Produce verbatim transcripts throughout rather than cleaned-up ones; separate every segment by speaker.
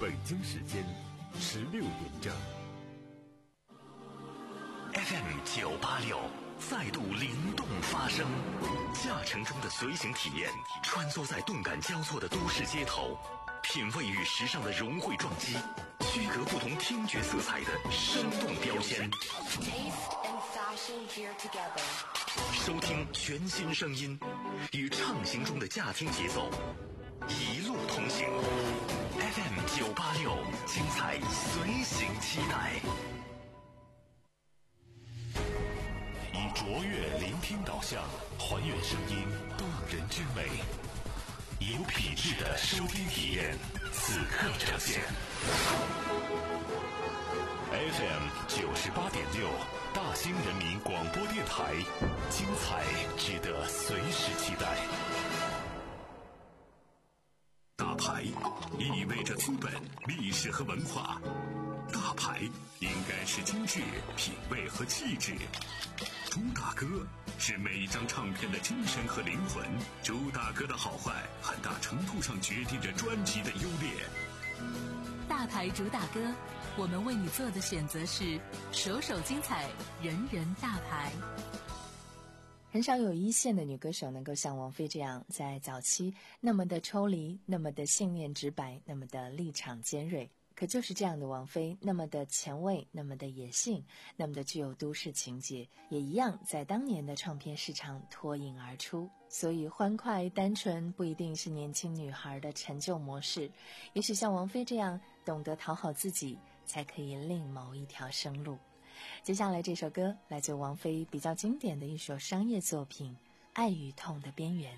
Speaker 1: 北京时间十六点整。
Speaker 2: F M 九八六再度灵动发声，驾乘中的随行体验，穿梭在动感交错的都市街头，品味与时尚的融汇撞击，区隔不同听觉色彩的生动标签。收听全新声音，与畅行中的驾听节奏，一路同行。F M 九八六，精彩随行期待。以卓越聆听导向，还原声音动人之美，有品质的收听体验，此刻呈现。F M 九十八点六，大兴人民广播电台，精彩值得随时期待。大牌意味着资本、历史和文化，大牌应该是精致、品味和气质。朱大哥是每一张唱片的精神和灵魂，朱大哥的好坏很大程度上决定着专辑的优劣。
Speaker 3: 大牌主打歌，我们为你做的选择是首首精彩，人人大牌。
Speaker 4: 很少有一线的女歌手能够像王菲这样在早期那么的抽离，那么的信念直白，那么的立场尖锐。可就是这样的王菲，那么的前卫，那么的野性，那么的具有都市情节，也一样在当年的唱片市场脱颖而出。所以欢快单纯不一定是年轻女孩的成就模式，也许像王菲这样懂得讨好自己，才可以另谋一条生路。接下来这首歌来自王菲比较经典的一首商业作品《爱与痛的边缘》。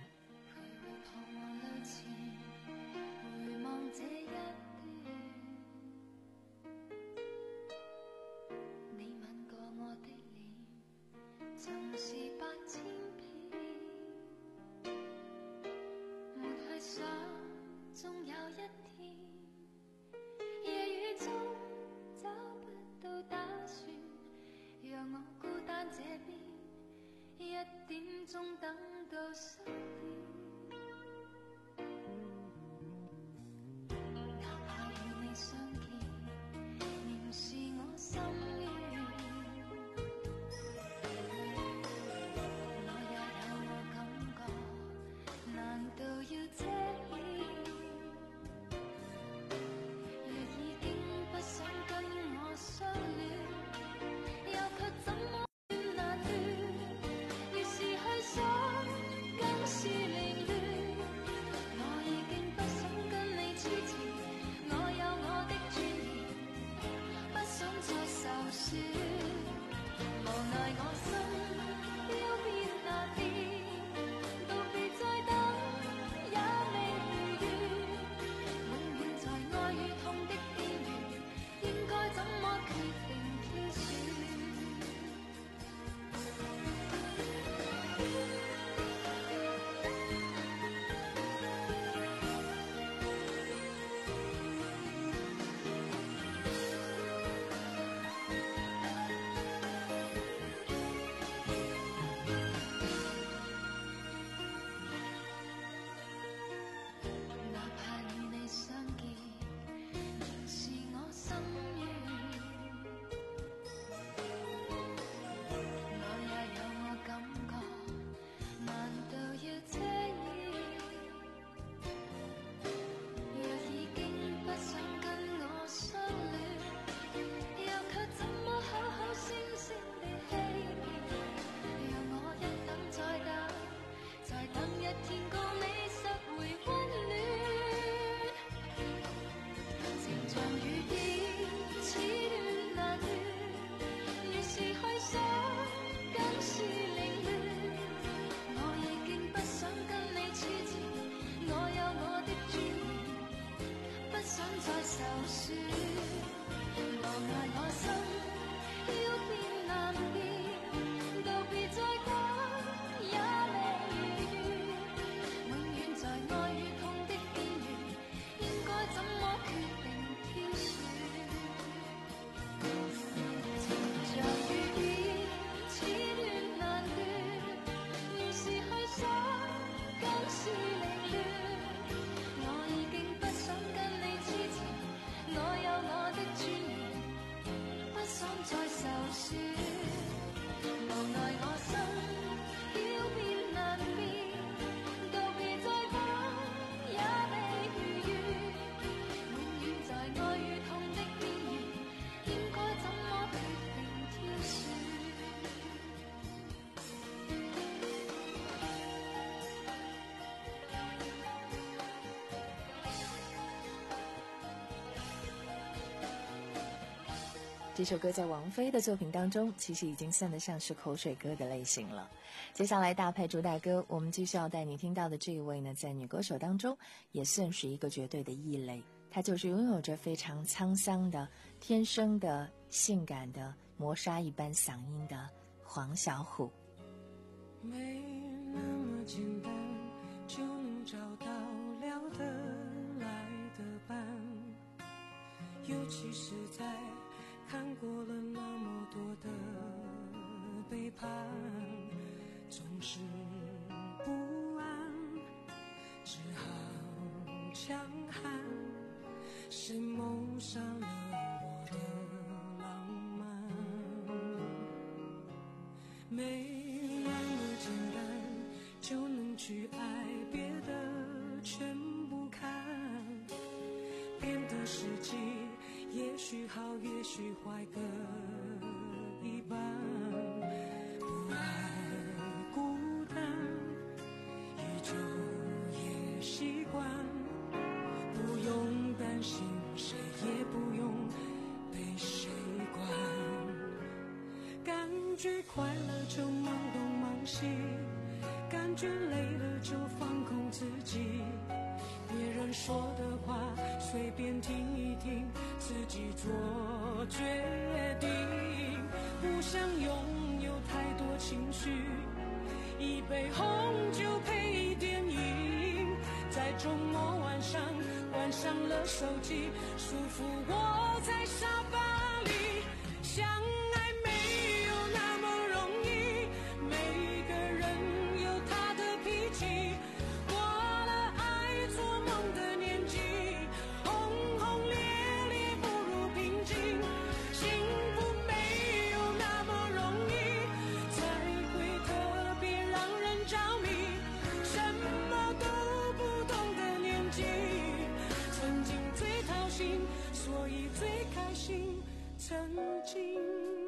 Speaker 4: 这首歌在王菲的作品当中其实已经算得上是口水歌的类型了。接下来大牌主打歌，我们继续要带你听到的这一位呢，在女歌手当中也算是一个绝对的异类，她就是拥有着非常沧桑的天生的性感的磨砂一般嗓音的黄小琥。
Speaker 5: 没那么简单就能找到聊得来的伴，尤其是在看过了那么多的背叛，总是不安，只好强悍，是谋杀了我的浪漫。没那么简单就能去爱，别的全不看，变得实际也许好也许坏各一半，不爱孤单依旧也习惯，不用担心谁也不用被谁管，感觉快乐就忙东忙西，感觉累了就放空自己，别人说的话随便听一听，自己做决定，不想拥有太多情绪，一杯红酒配电影，在周末晚上关上了手机，舒服窝在沙发里，相爱没有那么容易，每个人有他的脾气，过了爱做梦的年纪，轰轰烈烈不如平静，幸福没有那么容易，才会特别让人着迷，什么都不懂的年纪，曾经最掏心，所以最开心，曾经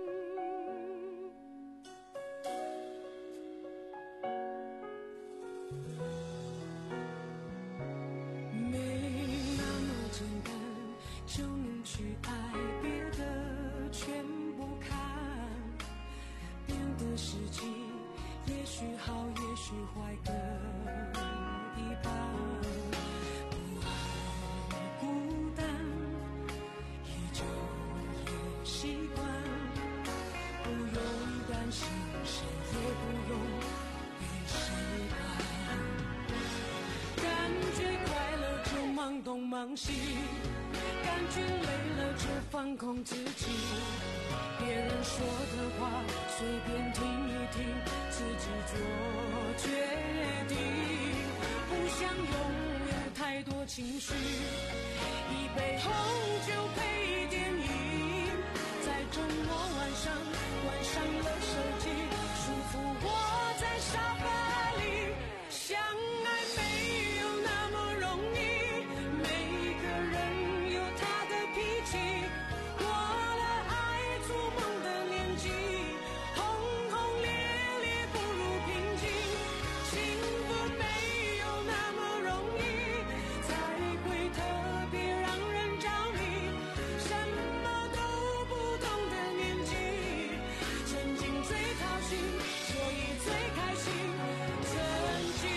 Speaker 5: 没那么简单就能去爱，别的全不看，变得实际也许好也许坏各一半，不爱孤单依旧也习惯，不用担心谁也不用被谁管，感觉快乐就忙东忙西，感觉累了就放空自己，别人说的话随便听一听，自己做决定，不想拥有太多情绪，一杯红酒配电影，在周末晚上关上了手机，舒服窝在沙发里，相爱没有那么容易，每个人有他的脾气，过了爱做梦的年纪，轰轰烈烈不如平静，幸福没有那么容易，才会特别让人着迷，什么都不懂的年纪，曾经最掏心，所以最开心，曾经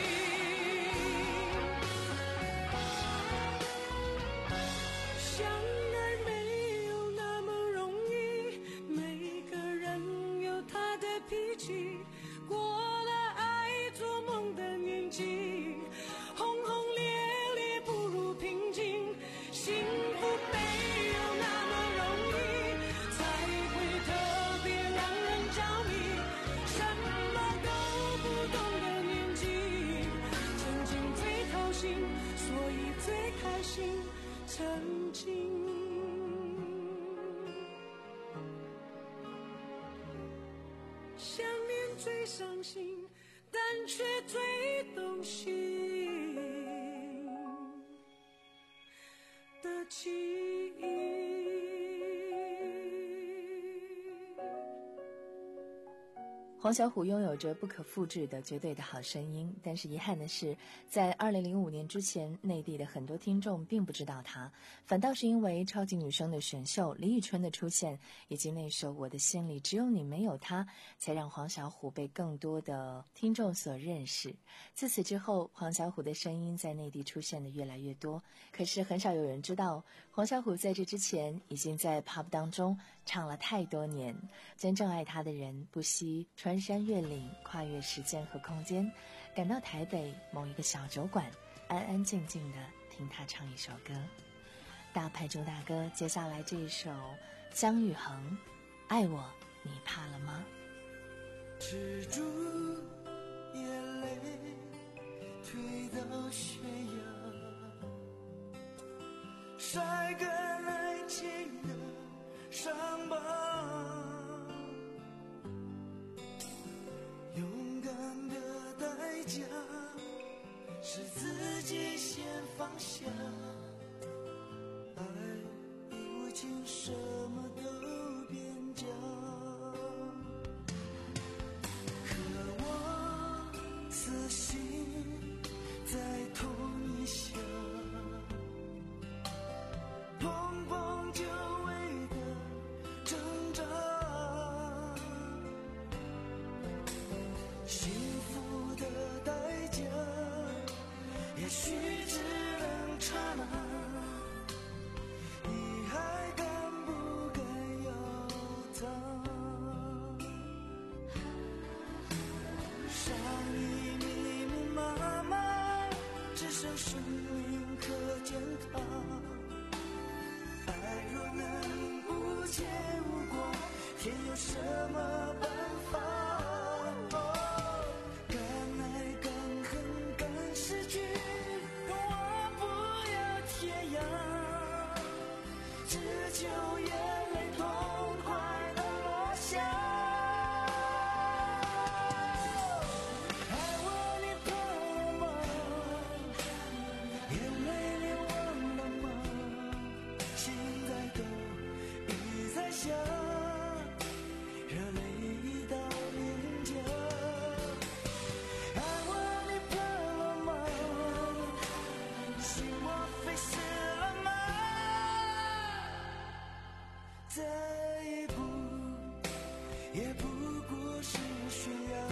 Speaker 5: 相爱没有那么容易，每个人有他的脾气，过了爱做梦的年纪，轰轰烈烈不如平静，幸福没有那么容易，才会特别让人着迷，什么都不懂的年纪，曾经最掏心，所以最开心，曾经想念最伤心，但却最动心的记忆。
Speaker 4: 黄小琥拥有着不可复制的绝对的好声音，但是遗憾的是，在二零零五年之前，内地的很多听众并不知道她，反倒是因为超级女声的选秀李宇春的出现，以及那首《我的心里只有你没有他》，才让黄小琥被更多的听众所认识。自此之后，黄小琥的声音在内地出现的越来越多，可是很少有人知道，黄小琥在这之前已经在 pub 当中唱了太多年。真正爱她的人不惜穿山越岭，跨越时间和空间，赶到台北某一个小酒馆，安安静静的听她唱一首歌。大牌主大哥，接下来这一首姜育恒，爱我你怕了吗？
Speaker 5: 止住眼泪，推到悬崖，晒干爱情的伤疤，勇敢的代价是自己先放下，爱已无情，什么都变假，可我死心在同一下，碰碰久违的挣扎，幸福的代价也许只能刹那，你还敢不敢要它？伤已密密麻麻，只剩生命可践踏，爱若能无结无果，天有什么办法？敢爱敢恨敢失去，我不要天涯，只求眼泪痛快地落下。爱我你怕了吗？眼泪你忘了吗？心在抖，雨在下，热泪已到脸颊。爱我你怕了吗？心我非死了吗？再一步也不过是悬崖。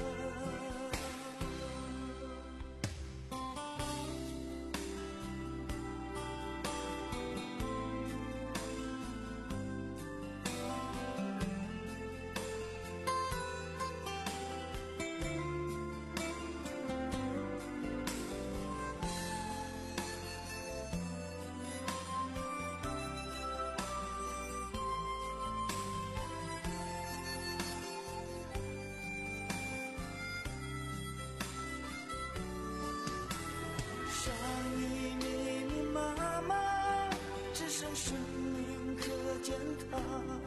Speaker 5: 伤已密密麻麻，只剩生命可践踏，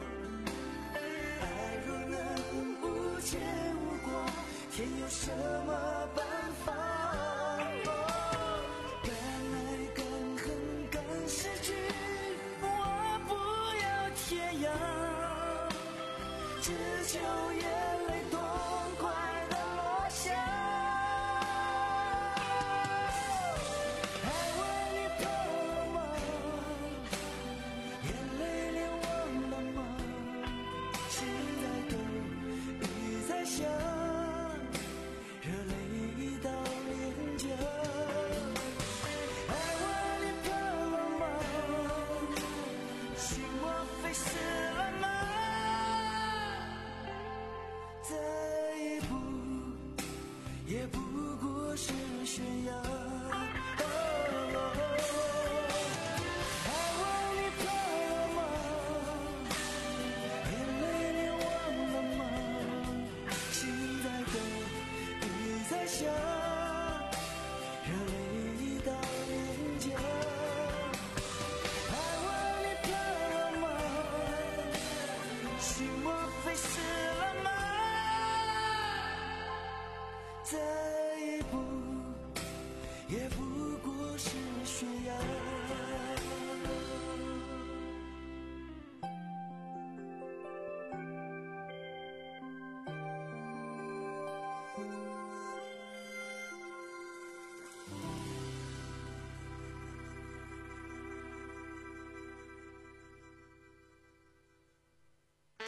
Speaker 5: 爱若能无结无果，天有什么办法？敢爱敢恨敢失去，我不要天涯，只求眼泪痛快地落下。爱我你怕了吗？眼泪你忘了吗？心在抖，雨在下，热泪已到脸颊。爱我你怕了吗？心我非死了吗？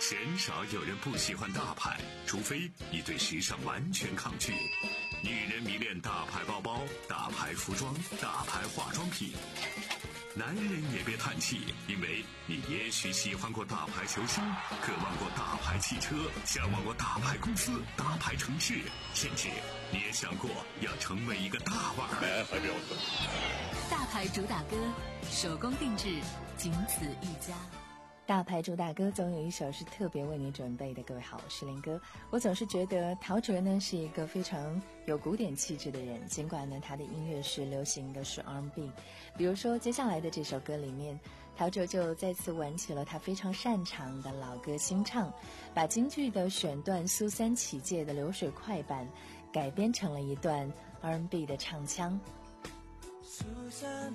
Speaker 2: 鲜少有人不喜欢大牌，除非你对时尚完全抗拒。女人迷恋大牌包包、大牌服装、大牌化妆品。男人也别叹气，因为你也许喜欢过大牌球星，渴望过大牌汽车，向往过大牌公司、大牌城市，甚至你也想过要成为一个大腕儿。
Speaker 3: 大牌主打歌，手工定制，仅此一家。
Speaker 4: 大牌主打歌总有一首是特别为你准备的。各位好，我是林哥。我总是觉得陶喆呢是一个非常有古典气质的人，尽管呢他的音乐是流行的，是 R and B。 比如说接下来的这首歌里面，陶喆就再次玩起了他非常擅长的老歌新唱，把京剧的选段苏三起解的流水快板改编成了一段 R and B 的唱腔。
Speaker 5: 苏三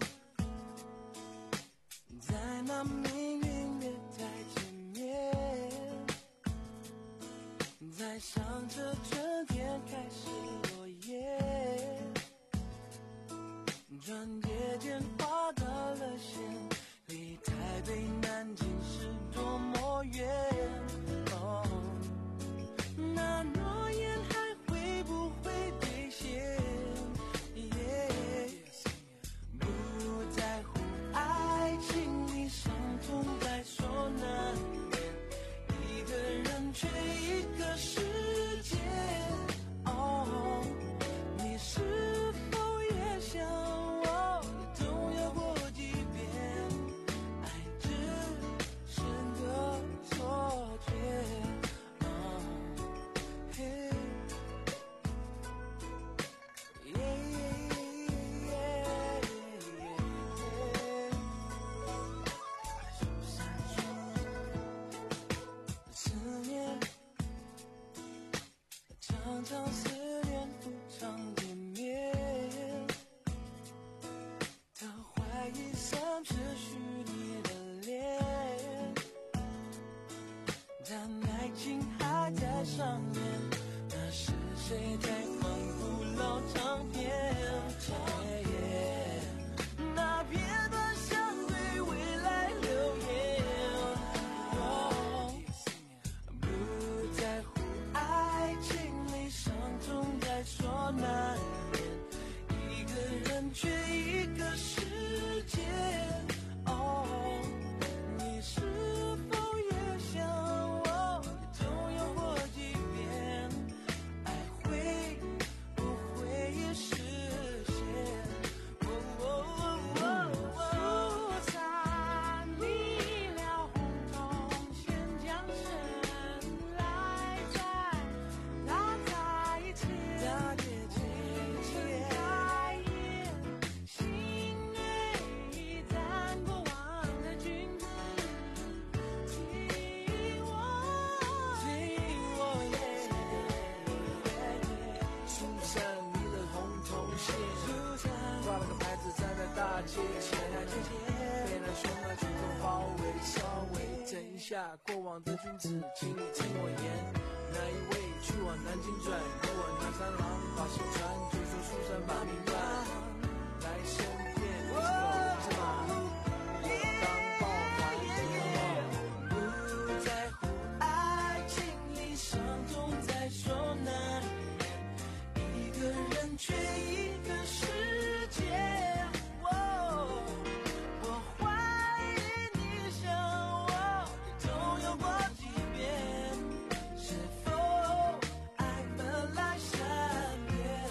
Speaker 5: 在那命运的台前面，在想着春天开始落叶，转眼间画到了线，离台北南京是多么远。哦，那诺言还会不会兑现？不在乎爱情里伤痛在所难免，一个人却一个世界。哦，你是否也像我，也动摇过几遍？爱只是个错觉。哦，嘿，耶耶耶。思念，常常思念不常见面，他怀疑三是虚拟的脸，但爱情还在上演，那是谁在反复老唱片？那片段像对未来留言。哦，不在乎爱情里伤痛在所难免，一个人却一个世界。哦，你是否也像我，也动摇过几遍？爱会不会实现？苏三离了红铜线缰绳，来在那在一起，那也亲开眼，心内战过往的君子，听我，听我耶。苏三离了红铜线，挂了个牌子站在大街前，被那喧闹群众包围，稍微等一下，过往的君子，请你听我言。那一位去往南京转，有往南三郎把信传，就说苏三把命断，来生变狗子马，我当报还。不在乎爱情里伤痛在所难免，一个人却一个世界。哦，我怀疑你像我，也动摇过几遍，是否爱本来善变？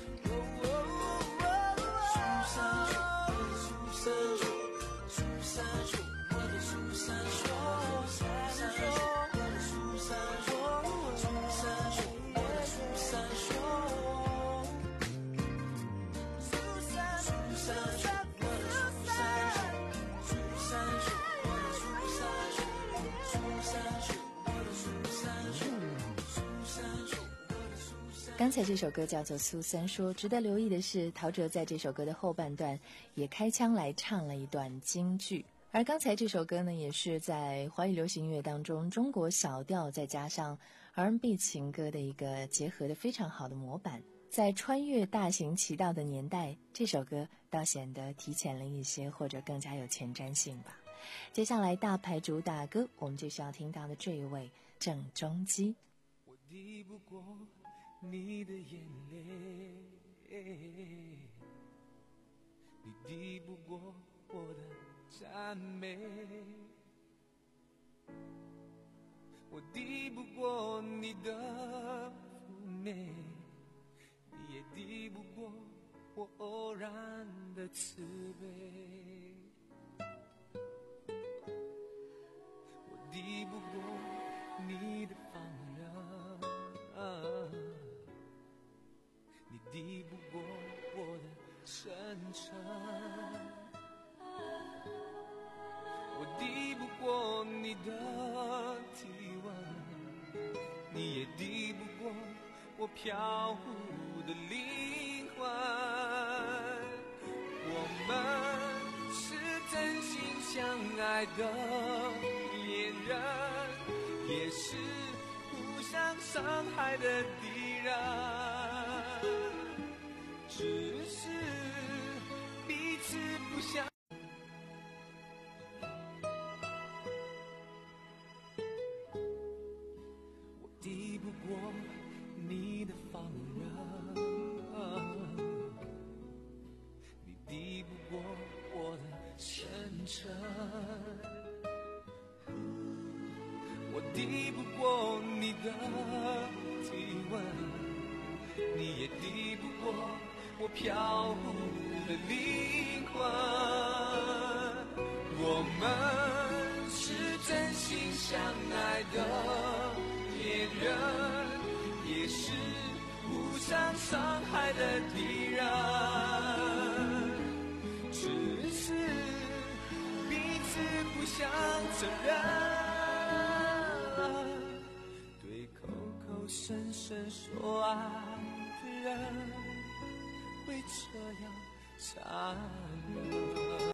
Speaker 5: 苏三说，苏三说，我的苏三说，苏三说，我的苏三说，苏三说，我的苏三说。苏三，苏三说，我的苏三说，苏三说，我的苏三说，苏三说，我的苏三说，苏三说，我的苏三。
Speaker 4: 刚才这首歌叫做《苏三说》，值得留意的是，陶喆在这首歌的后半段也开腔来唱了一段京剧。而刚才这首歌呢，也是在华语流行音乐当中中国小调再加上 R and B 情歌的一个结合的非常好的模板。在穿越大行其道的年代，这首歌倒显得提前了一些，或者更加有前瞻性吧。 接下来大牌主打歌，我们就需要听到的这一位郑中基。
Speaker 5: 我抵不过你的眼泪，你抵不过我的赞美，我抵不过你的妩媚，你也抵不过我偶然的慈悲，我抵不过你的放任，你抵不过我的真诚，我抵不过你的体温，你也抵不过我飘忽的灵魂。我们是真心相爱的恋人，也是互相伤害的敌人，只是彼此不相。我抵不过你的放任，你抵不过我的真诚，我抵不过你的体温，你也抵不过我飘忽的灵魂。我们是真心相爱的恋人，也是互相伤害的敌人，只是彼此不想承认，对口口声声说爱的人会这样残忍。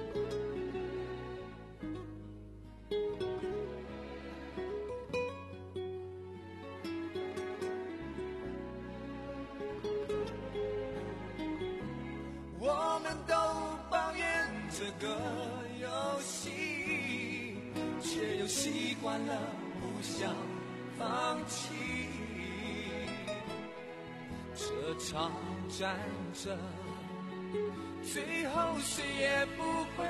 Speaker 5: 我们都抱怨这个游戏，却又习惯了互相放弃。这场战争，最后谁也不会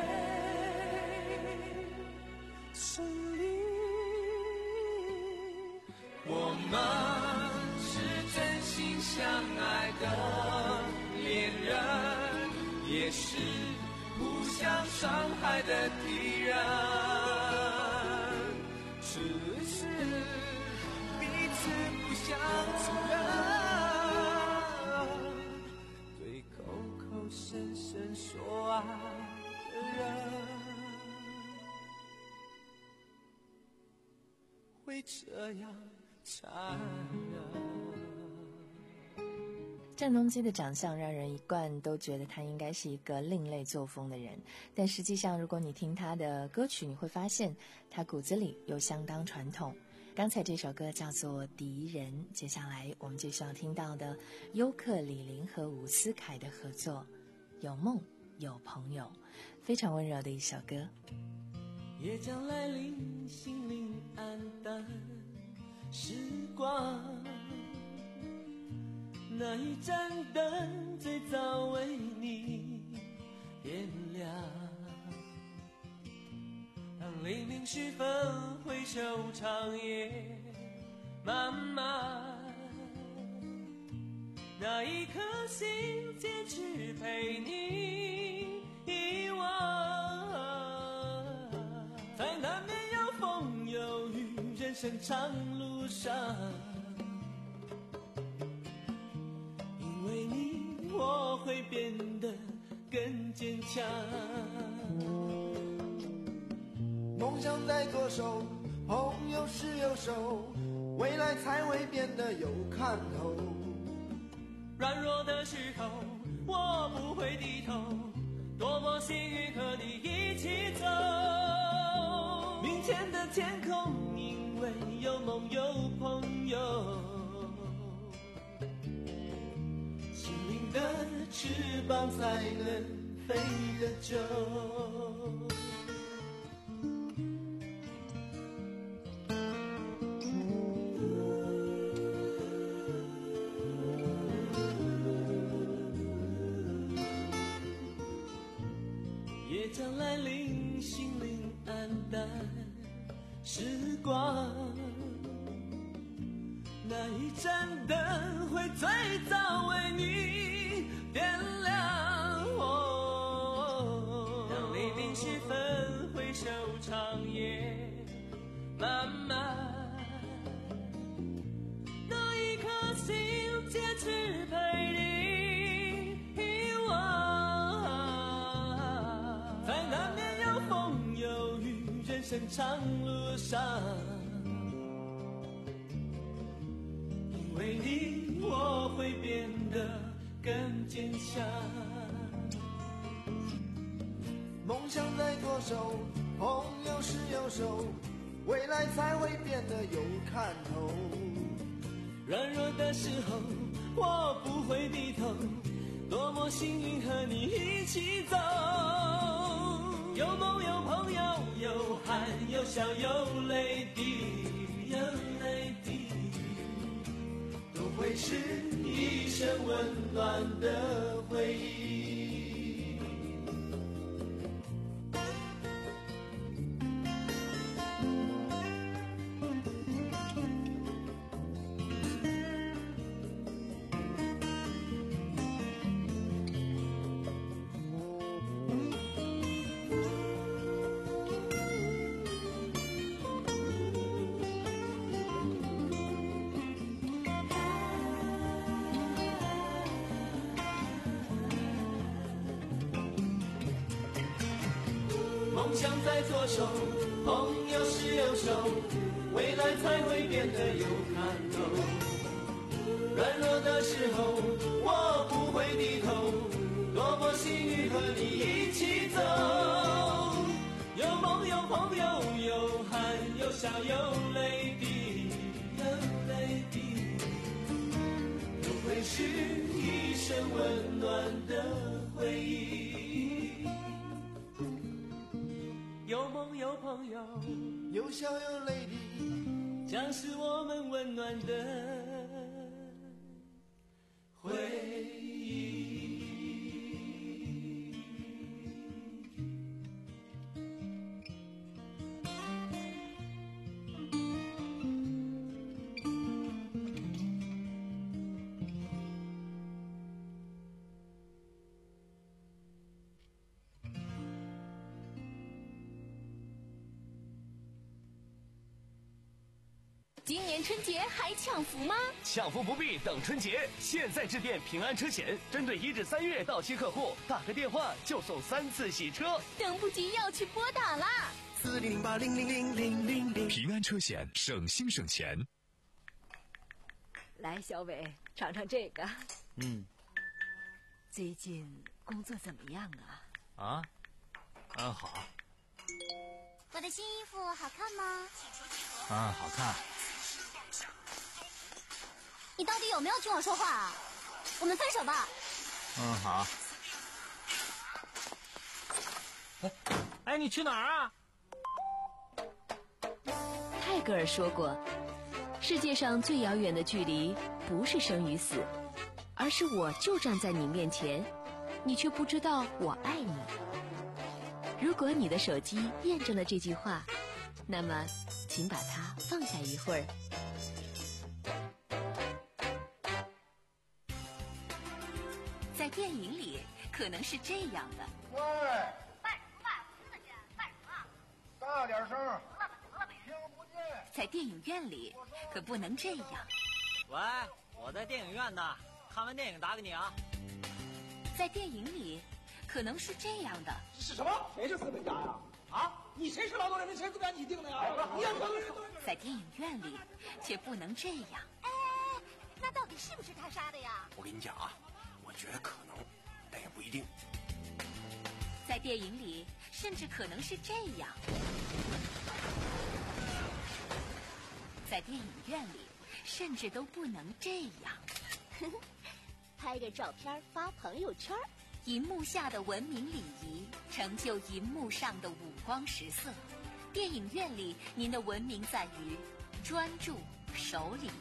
Speaker 5: 胜利。我们是真心相爱的恋人，也是互相伤害的敌人，只是彼此不想承认，对口口声声说爱的人会这样残忍。
Speaker 4: 郑中基的长相让人一贯都觉得他应该是一个另类作风的人，但实际上如果你听他的歌曲，你会发现他骨子里又相当传统。刚才这首歌叫做《敌人》，接下来我们就需要听到的优客李林和伍思凯的合作，有梦有朋友，非常温柔的一首歌。
Speaker 5: 夜将来临，心灵暗淡，时光那一盏灯最早为你点亮，当黎明时分回首长夜漫漫，那一颗心坚持陪你遗忘，在难免有风有雨人生长路上，为你我会变得更坚强，
Speaker 6: 梦想在左手，朋友是右手，未来才会变得有看头。
Speaker 5: 软弱的时候我不会低头，多么幸运和你一起走，明天的天空因为有梦有朋友，的翅膀才能飞得久。 来临，心灵黯淡，时光那一盏灯会最早为你点亮。哦，当黎明时分回首长夜漫漫，那一颗心坚持陪你遗忘。在难免有风有雨人生长路上，因为你我会变得更坚强。
Speaker 6: 梦想在左手，朋友是右手，未来才会变得有看头。
Speaker 5: 软弱的时候我不会低头，多么幸运和你一起走。有梦有朋友，有汗有笑有泪滴，有泪滴，都会是一生温暖的回忆。梦想在左手，朋友是右手，未来才会变得有看头。软弱的时候我不会低头，多么幸运和你一起走。有梦有朋友，有汗有笑有泪滴，有泪滴，都会是一生温暖的回忆。有梦有朋友，
Speaker 6: 有笑有泪滴，
Speaker 5: 将是我们温暖的回忆。
Speaker 7: 今年春节还抢福吗？
Speaker 8: 抢福不必等春节，现在致电平安车险，针对一至三月到期客户，打个电话就送三次洗车。
Speaker 7: 等不及要去拨打啦！
Speaker 1: 四零零八零零零零零零。平安车险，省心省钱。
Speaker 9: 来，小伟，尝尝这个。
Speaker 10: 嗯。
Speaker 9: 最近工作怎么样啊？
Speaker 10: 啊，很好。
Speaker 11: 我的新衣服好看吗？
Speaker 10: 嗯，好看。
Speaker 11: 你到底有没有听我说话啊？我们分手吧。
Speaker 10: 嗯，好。哎，哎，你去哪儿啊？
Speaker 7: 泰戈尔说过，世界上最遥远的距离不是生与死，而是我就站在你面前，你却不知道我爱你。如果你的手机验证了这句话，那么请把它放下一会儿。在电影里可能是这样的。
Speaker 12: 喂，
Speaker 11: 卖什么卖？我听得见。卖什么？
Speaker 12: 大点声。
Speaker 11: 得了吧，得了吧，
Speaker 12: 听不见。
Speaker 7: 在电影院里可不能这样。
Speaker 13: 喂，我在电影院呢，看完电影打给你啊。
Speaker 7: 在电影里可能是这样的。
Speaker 12: 是什么？谁是资本家呀？啊，你谁是劳动人民？谁资本家？你定的呀？你要
Speaker 7: 在电影院里却不能这样。
Speaker 11: 哎，那到底是不是他杀的呀？
Speaker 14: 我跟你讲啊，我觉得可能，但也不一定。
Speaker 7: 在电影里甚至可能是这样。在电影院里甚至都不能这样。
Speaker 11: 拍个照片发朋友圈。
Speaker 7: 银幕下的文明礼仪，成就银幕上的五光十色。电影院里，您的文明在于专注、守礼。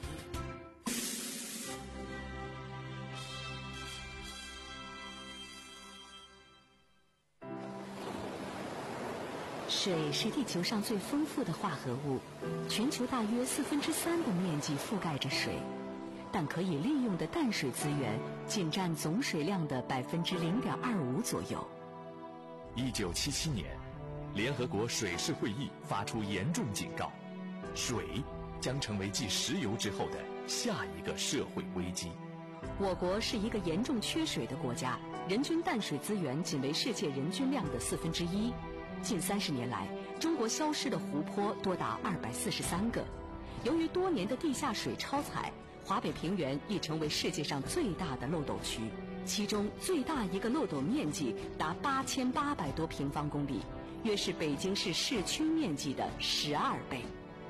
Speaker 15: 水是地球上最丰富的化合物，全球大约四分之三的面积覆盖着水，但可以利用的淡水资源仅占总水量的百分之零点二五左右。
Speaker 1: 一九七七年，联合国水事会议发出严重警告，水将成为继石油之后的下一个社会危机。
Speaker 15: 我国是一个严重缺水的国家，人均淡水资源仅为世界人均量的四分之一。近三十年来，中国消失的湖泊多达二百四十三个。由于多年的地下水超采，华北平原已成为世界上最大的漏斗区，其中最大一个漏斗面积达八千八百多平方公里，约是北京市市区面积的十二倍。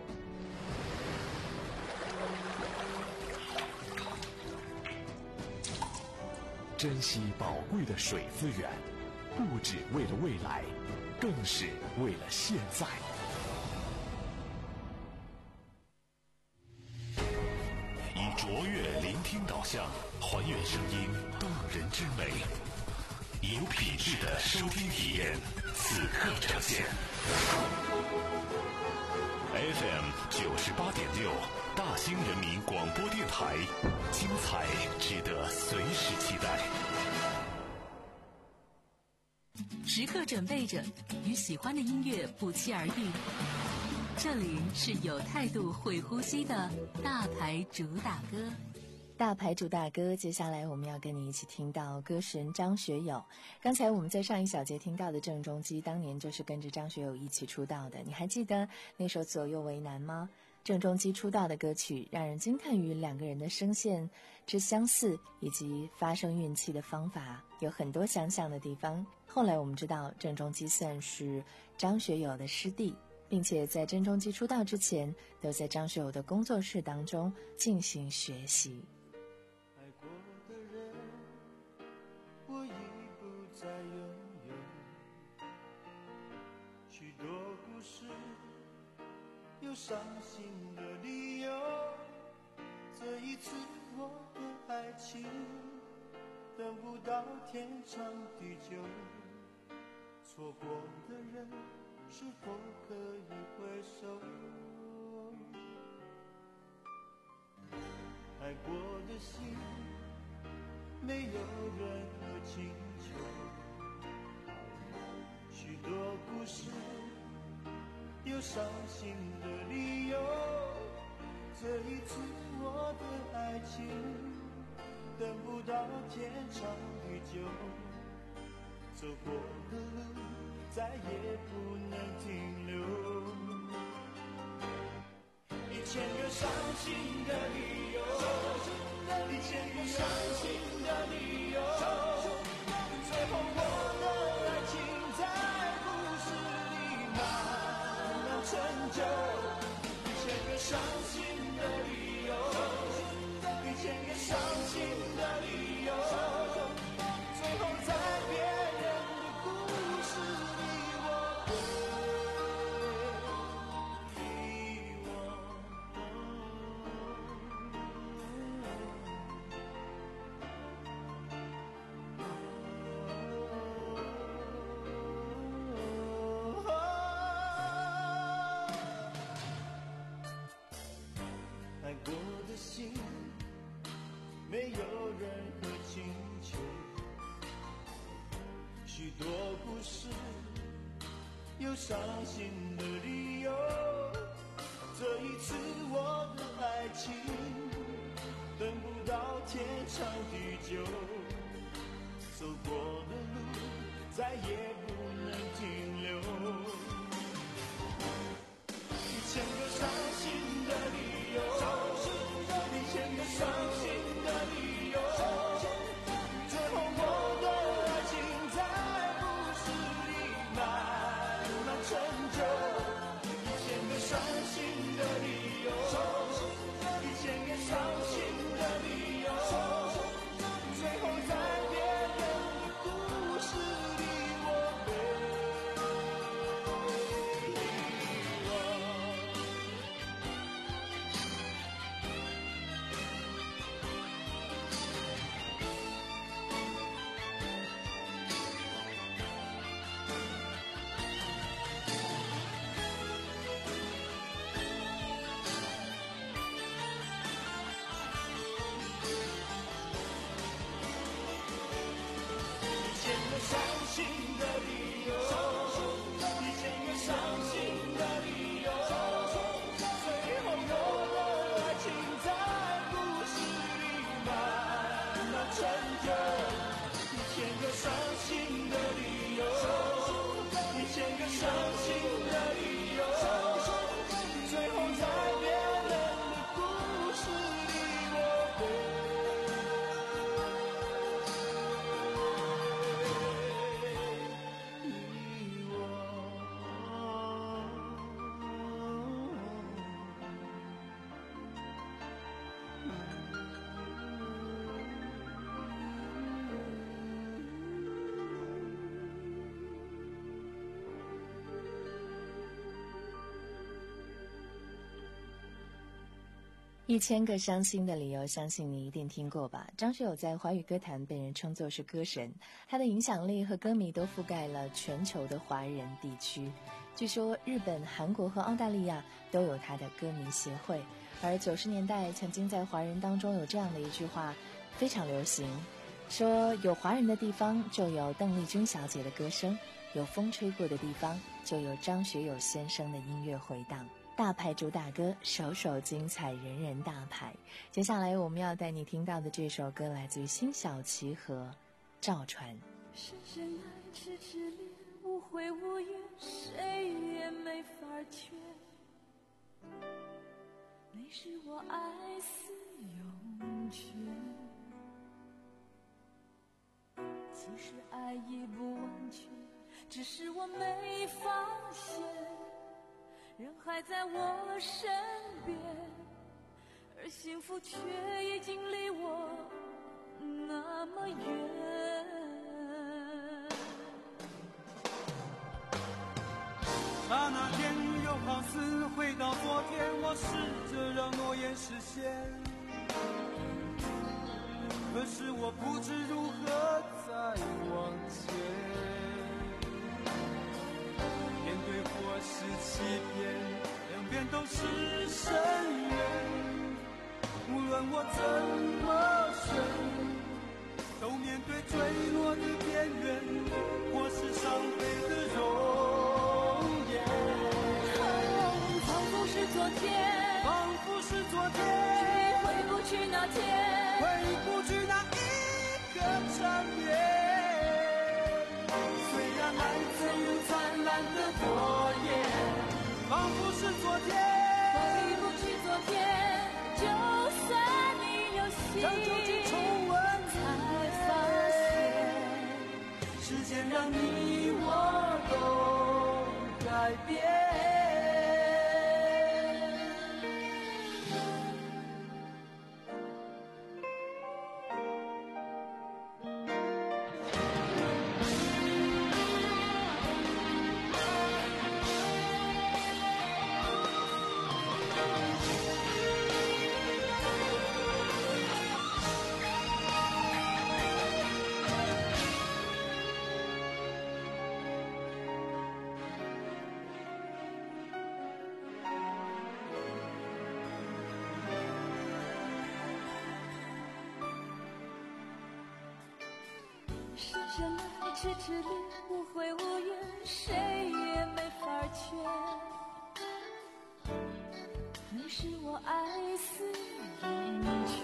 Speaker 1: 珍惜宝贵的水资源，不只为了未来，更是为了现在。
Speaker 2: 以卓越聆听导向，还原声音动人之美，有品质的收听体验，此刻呈现。F M 九十八点六，大兴人民广播电台，精彩值得随时期待。
Speaker 3: 时刻准备着，与喜欢的音乐不期而遇。这里是有态度、会呼吸的大牌主打歌。
Speaker 4: 大牌主打歌，接下来我们要跟你一起听到歌神张学友。刚才我们在上一小节听到的郑中基，当年就是跟着张学友一起出道的。你还记得那首《左右为难》吗？郑中基出道的歌曲让人惊叹于两个人的声线之相似，以及发声运气的方法有很多相像的地方。后来我们知道郑中基算是张学友的师弟，并且在郑中基出道之前都在张学友的工作室当中进行学习。
Speaker 6: 爱过的人我已不再拥有，许多故事有伤心的理由，这一次我的爱情等不到天长地久，错过的人是否可以回首？爱过的心没有任何请求，许多故事有伤心的理由，这一次我的爱情等不到天长地久，走过的路再也不能停留，一千个伤心的理由，一千个伤心的理由，最后我的爱情在故事里慢慢成就，一千个伤心的理由，一千个伤心的理由，最后在别人的故事里我会遗忘。爱过的心没有任何请求，许多故事有伤心的理由，这一次我的爱情等不到天长地久，走过的路再也不能停留，一千个伤心的理由，一千个伤心的理由，最后我的爱情在故事里慢慢成就，一千个伤心的理由，一千个伤心的理由，最后在别人的故事里我被
Speaker 4: 一千个伤心的理由，相信你一定听过吧。张学友在华语歌坛被人称作是歌神，他的影响力和歌迷都覆盖了全球的华人地区。据说日本、韩国和澳大利亚都有他的歌迷协会。而九十年代曾经在华人当中有这样的一句话非常流行，说有华人的地方就有邓丽君小姐的歌声，有风吹过的地方就有张学友先生的音乐回荡。大牌主打歌，首首精彩，人人大牌。接下来我们要带你听到的这首歌来自于辛晓琪和赵传。
Speaker 5: 深深爱，痴痴恋，无悔无怨，谁也没法劝。你是我爱似涌泉，其实爱已不完全，只是我没发现。人还在我身边，而幸福却已经离我那么远。
Speaker 6: 刹那间又好似回到昨天，我试着让诺言实现，可是我不知如何再往前。面对或是欺骗，两边都是深渊。无论我怎么选，都面对坠落的边缘，或是伤悲的容颜。
Speaker 5: 仿佛是昨天，
Speaker 6: 仿佛是昨天，
Speaker 5: 却回不去那天，
Speaker 6: 回不去那一个缠绵。虽然爱曾如灿烂的火焰，仿佛是昨天，
Speaker 5: 回不去昨天，就算你有心，
Speaker 6: 将旧情重温，
Speaker 5: 才发现，
Speaker 6: 时间让你我都改变。
Speaker 5: 深深爱，痴痴恋，无悔无怨，谁也没法劝。你是我爱似涌泉，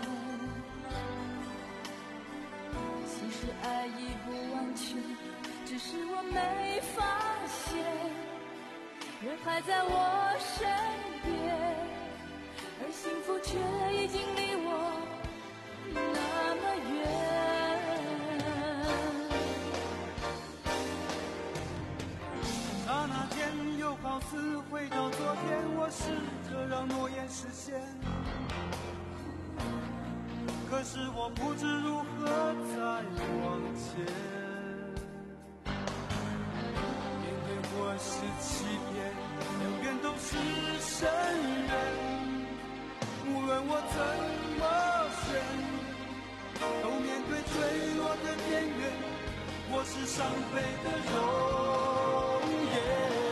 Speaker 5: 其实爱已不完全，只是我没发现。人还在我身边，而幸福却已经离我那么远。
Speaker 6: 刹那间又好似回到昨天，我试着让诺言实现，可是我不知如何再往前。面对或是欺骗，两边都是深渊。无论我怎么选，都面对坠落的边缘，或是伤悲的容颜。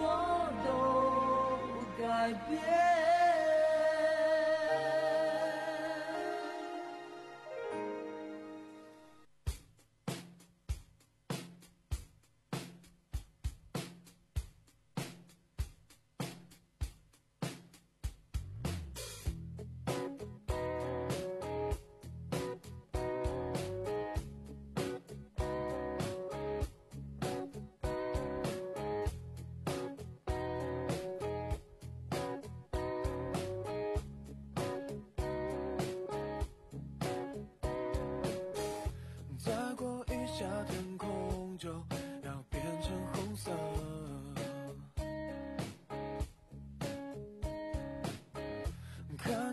Speaker 5: 改变。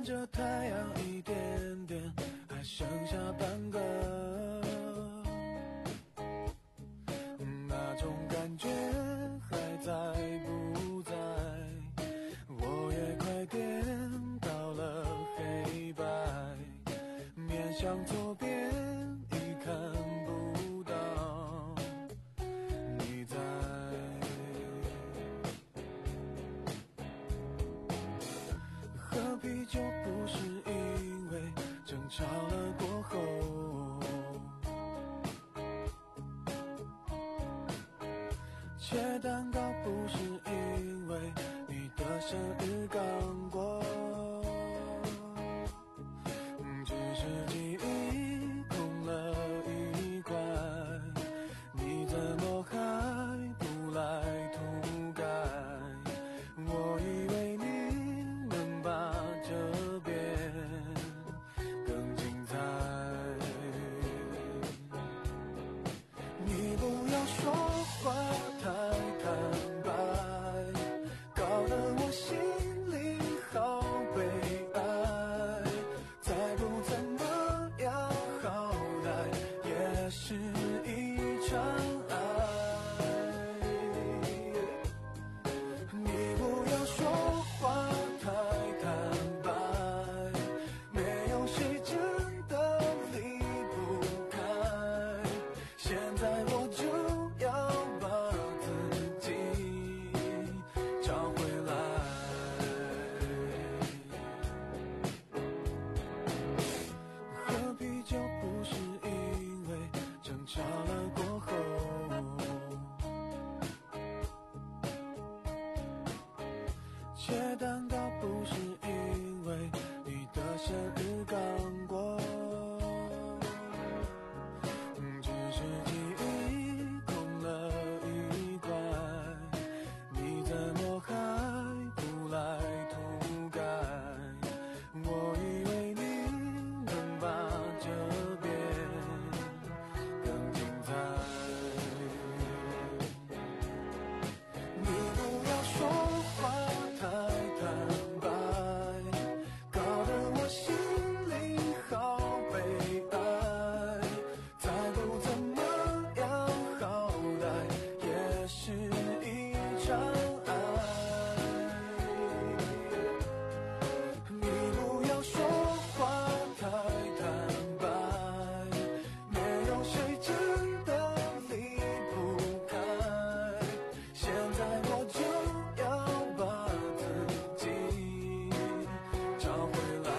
Speaker 6: 看着太阳一点点还剩下半个，那种感觉还在不在？我也快点到了黑白，面向左边已看不到你在。喝啤酒不是因为争吵了过后，切蛋糕不是因为你的生日刚过，只是记忆空了一块，你怎么还不来涂改？我以为你能把这边更精彩，你不要说话太坦白，搞得我心里好悲哀。再不怎么样，好歹也是一场爱。你不要说话太坦白，没有谁真的离不开。现在我就要把自己找回来。喝啤酒不是因为争吵了过后，切蛋糕不是因为你的生日刚过，只是记忆空了一块，你怎么还不来涂改？我以为你能把这边更精彩，你不要说话太坦白，搞得我心里好悲哀。再不怎么样，好歹也是一场爱。你不要说话太坦白，没有谁真的离不开。现在我就要把自己找回来。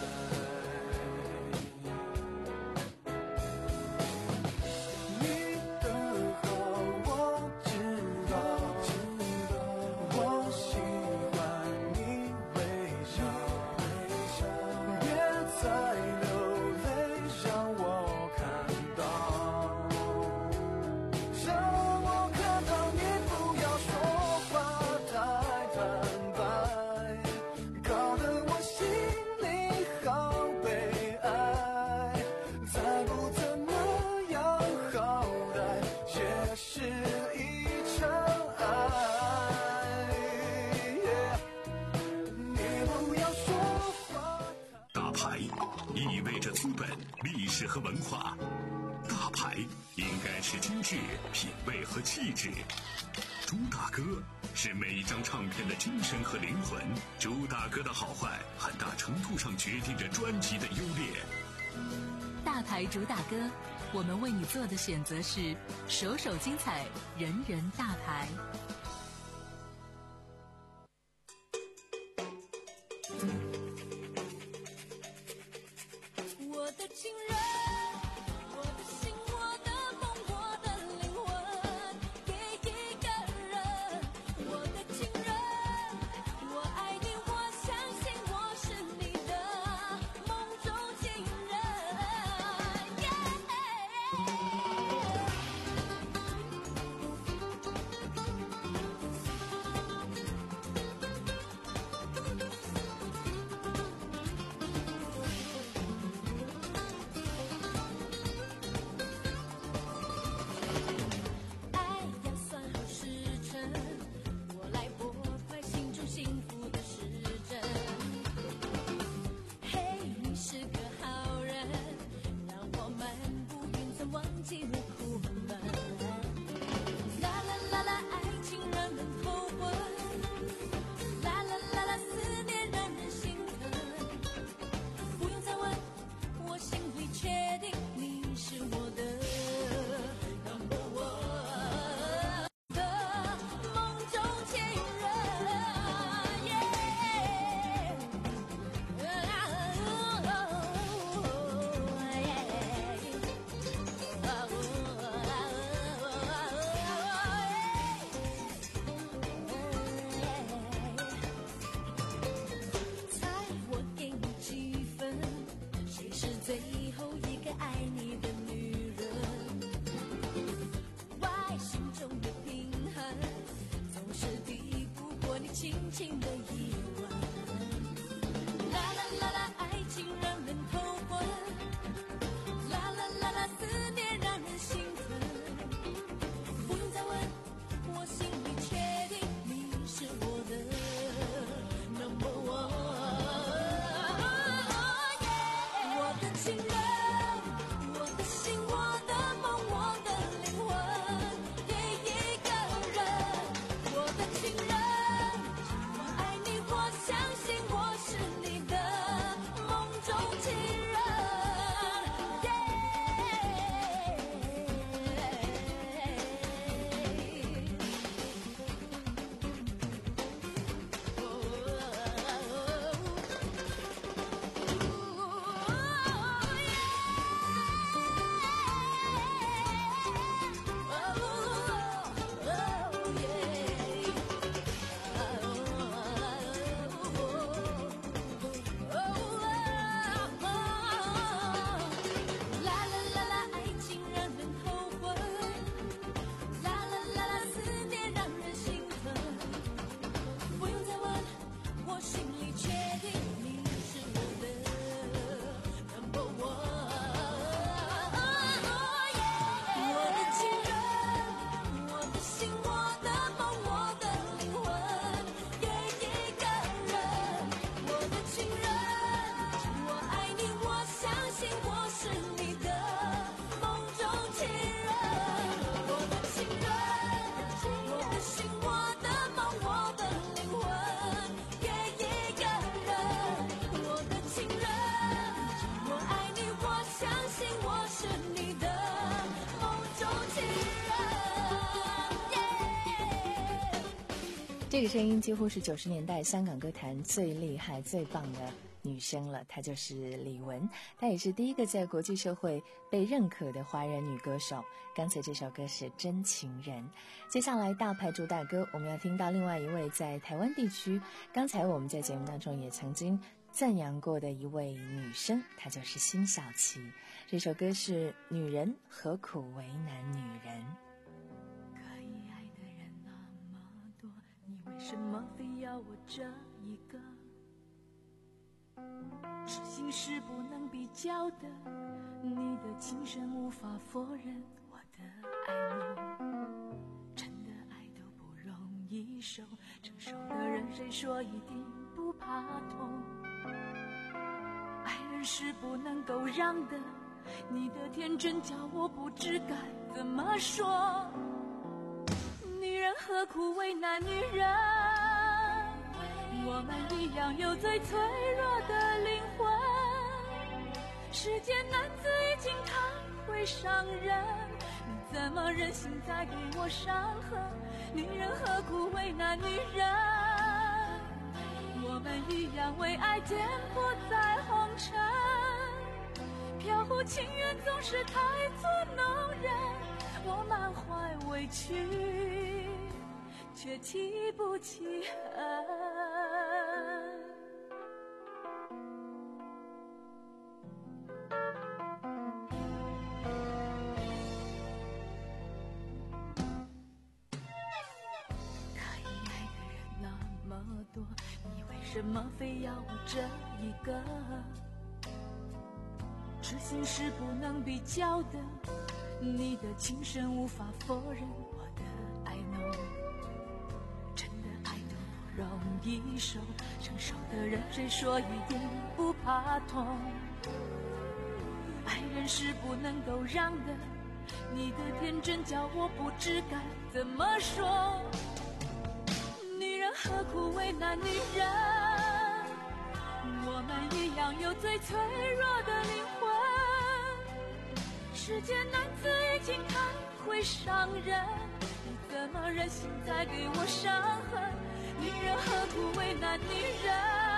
Speaker 6: 你的好我知道，我喜欢你微笑，别再流泪，让我看到，让我看到。你不要说话太坦白，搞得我心里好悲哀。再不怎么样，好歹也是一场爱。你不要说话。
Speaker 2: 大牌意味着资本、历史和文化，大牌应该是精致、品味和气质。朱大哥是每一张唱片的精神和灵魂，朱大哥的好坏很大程度上决定着专辑的优劣。
Speaker 3: 大牌主打歌，我们为你做的选择是首首精彩，人人大牌。
Speaker 5: 我的情人，我的心，我的梦，我的灵魂，给一个人。我的情人，我爱你，我相信我是你的梦中情人。 最后一个爱你的女人。外心中的平衡，总是抵不过你轻轻的一吻。啦啦啦啦，爱情让人头昏，啦啦啦啦，思念让人心疼。不用再问，我心里确定你是我的 number one。我的情人，我的心，我的梦，我的灵魂，给一个人。我的情人，我爱你，我相信我是你的梦中情人。
Speaker 4: 这个声音几乎是九十年代香港歌坛最厉害最棒的女生了，她就是李玟，她也是第一个在国际社会被认可的华人女歌手。刚才这首歌是《真情人》，接下来大牌主打歌我们要听到另外一位在台湾地区，刚才我们在节目当中也曾经赞扬过的一位女生，她就是辛晓琪。这首歌是《女人何苦为难女人》。
Speaker 5: 为什么非要我这一个？痴心是不能比较的，你的情深无法否认我的爱你。真的爱都不容易受，成熟的人谁说一定不怕痛？爱人是不能够让的，你的天真叫我不知该怎么说。女人何苦为难女人？我们一样有最脆弱的灵魂。世间男子已经太会伤人，你怎么忍心再给我伤痕？女人何苦为难女人？我们一样为爱颠簸在红尘。飘忽情缘总是太作弄人，我满怀委屈却提不起恨。可以爱的人那么多，你为什么非要我这一个？痴心是不能比较的，你的情深无法否认我的爱浓。真的爱都不容易受，成熟的人谁说一定不怕痛？爱人是不能够让的，你的天真叫我不知该怎么说。女人何苦为难女人？我们一样有最脆弱的灵魂。世间男子已经太会伤人，你怎么忍心再给我伤痕？女人何苦为难女人？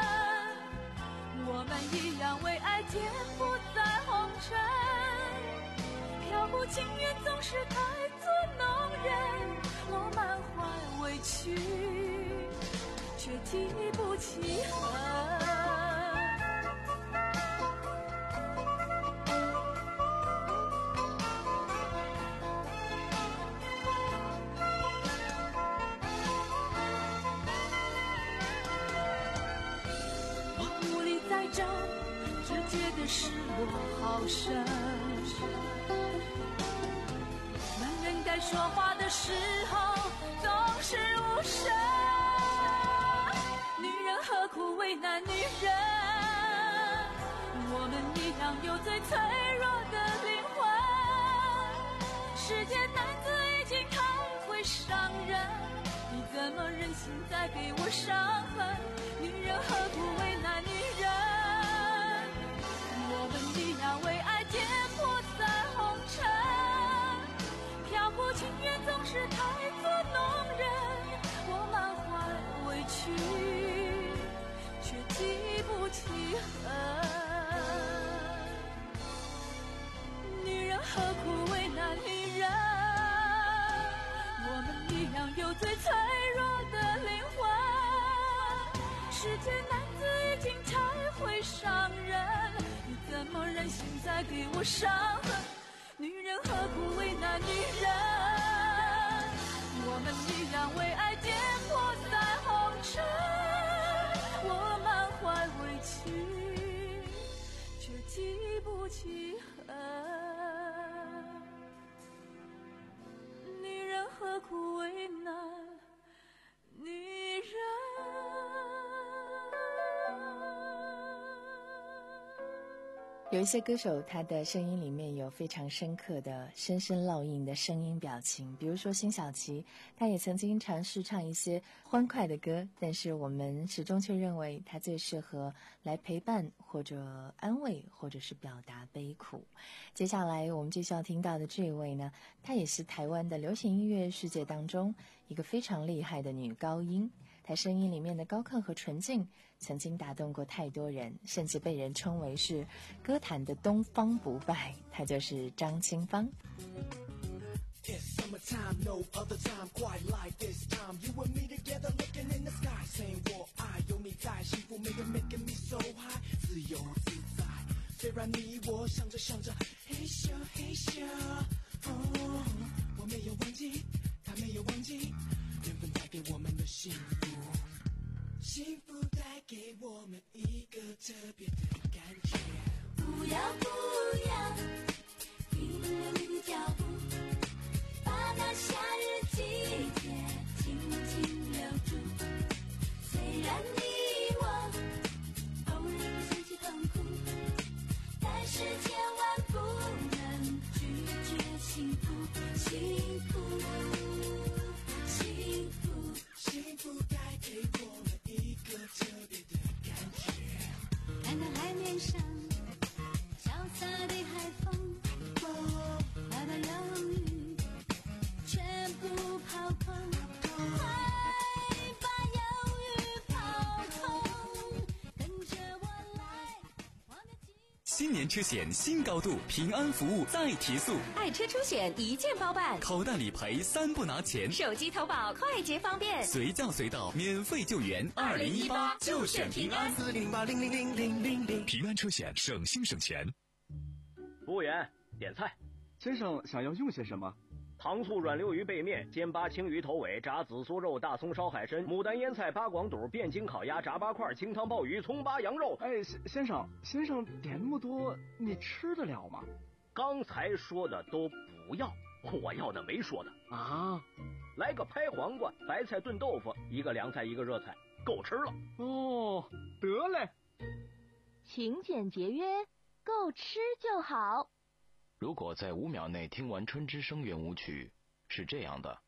Speaker 5: 我们一样为爱颠簸在红尘。飘忽情缘总是太作弄人，我满怀委屈却提不起恨。 中，直接的失落好深。男人该说话的时候总是无声，女人何苦为难女人？我们一样有最脆弱的灵魂。世间男子已经太会伤人，你怎么忍心再给我伤痕？女人何苦为难女人？我们一样为爱颠簸在红尘，漂泊情缘总是太作弄人。我满怀委屈，却记不起恨。女人何苦为难女人？我们一样有最脆弱的灵魂。世间男子已经太会伤人，你怎么忍心再给我伤痕？女人何苦为难女人？我们一样为爱颠簸在红尘，我满怀委屈，却记不起恨。女人何苦为难女人？
Speaker 4: 有一些歌手，他的声音里面有非常深刻的、深深烙印的声音表情。比如说辛晓琪，他也曾经尝试唱一些欢快的歌，但是我们始终却认为他最适合来陪伴或者安慰，或者是表达悲苦。接下来我们继续要听到的这一位呢，她也是台湾的流行音乐世界当中一个非常厉害的女高音。她声音里面的高亢和纯净曾经打动过太多人，甚至被人称为是歌坛的东方不败，她就是张清芳。
Speaker 6: It's summertime, no other time quite like this time. You and me together looking in the sky, saying 我爱有你在，幸福没有 making me so high， 自由自在。虽然你我想着想着嘿咻嘿咻，哦，我没有忘记，他没有忘记，缘分带给我们的幸福，幸福带给我们一个特别的感觉。不要不要停留你的脚步，把那夏日季节轻轻留住。虽然你我偶尔会想起痛苦，但是千万不能拒绝幸福，幸福，幸福，幸福带给我们一个特别的感觉。看看海面上潇洒的海风，把它忧郁全部抛空，快把忧郁抛空，跟着我来。
Speaker 1: 新年车险新高度，平安服务再提速，
Speaker 7: 爱车出险一键包办，
Speaker 1: 口袋理赔三不拿钱，
Speaker 7: 手机投保快捷方便，
Speaker 1: 随叫随到免费救援。二零一八就选平安，
Speaker 6: 四零八零零零零零零。
Speaker 1: 平安车险省心省钱。
Speaker 8: 服务员，点菜。
Speaker 16: 先生想要用些什么？
Speaker 8: 糖醋软溜鱼背面、煎八青鱼头尾、炸紫苏肉、大葱烧海参、牡丹腌菜、八广肚、汴京烤鸭、炸八块、清汤鲍鱼、葱八羊肉。
Speaker 16: 哎，先生，先生点那么多，你吃得了吗？
Speaker 8: 刚才说的都不要，我要的没说的
Speaker 16: 啊。
Speaker 8: 来个拍黄瓜、白菜炖豆腐，一个凉菜一个热菜，够吃了。
Speaker 16: 哦，得嘞。
Speaker 17: 勤俭节约，够吃就好。
Speaker 1: 如果在五秒内听完春之声圆舞曲，是这样的；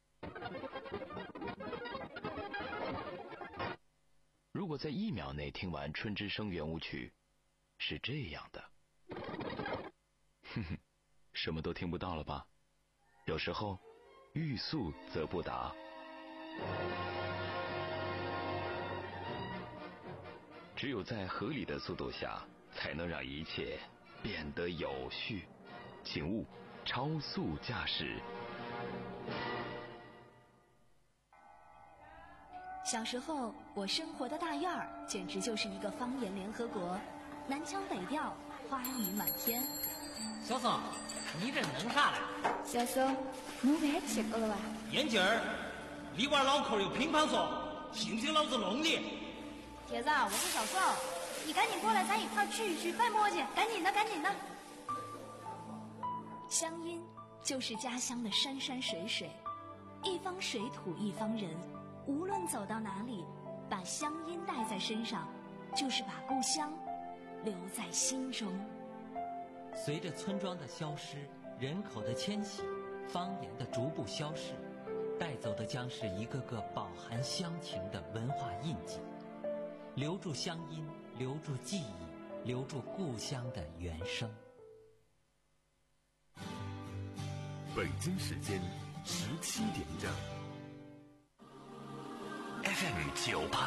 Speaker 1: 如果在一秒内听完春之声圆舞曲，是这样的。哼哼，什么都听不到了吧？有时候，欲速则不达。只有在合理的速度下，才能让一切变得有序。请勿超速驾驶。
Speaker 18: 小时候，我生活的大院儿简直就是一个方言联合国，南腔北调，花语满天。
Speaker 10: 小松，你这弄啥嘞？
Speaker 19: 小松，侬别吃过了吧？
Speaker 10: 眼镜儿，里边脑壳有乒乓球，信不信老子弄你？
Speaker 19: 铁子，我是小宋。
Speaker 11: 你赶紧过来，咱一块儿去一去，别磨叽，赶紧的，赶紧的。
Speaker 18: 乡音就是家乡的山山水水，一方水土一方人，无论走到哪里，把乡音带在身上，就是把故乡留在心中。
Speaker 20: 随着村庄的消失，人口的迁徙，方言的逐步消逝，带走的将是一个个饱含乡情的文化印记。留住乡音，留住记忆，留住故乡的原声。
Speaker 2: 北京时间十七点整。F M 九八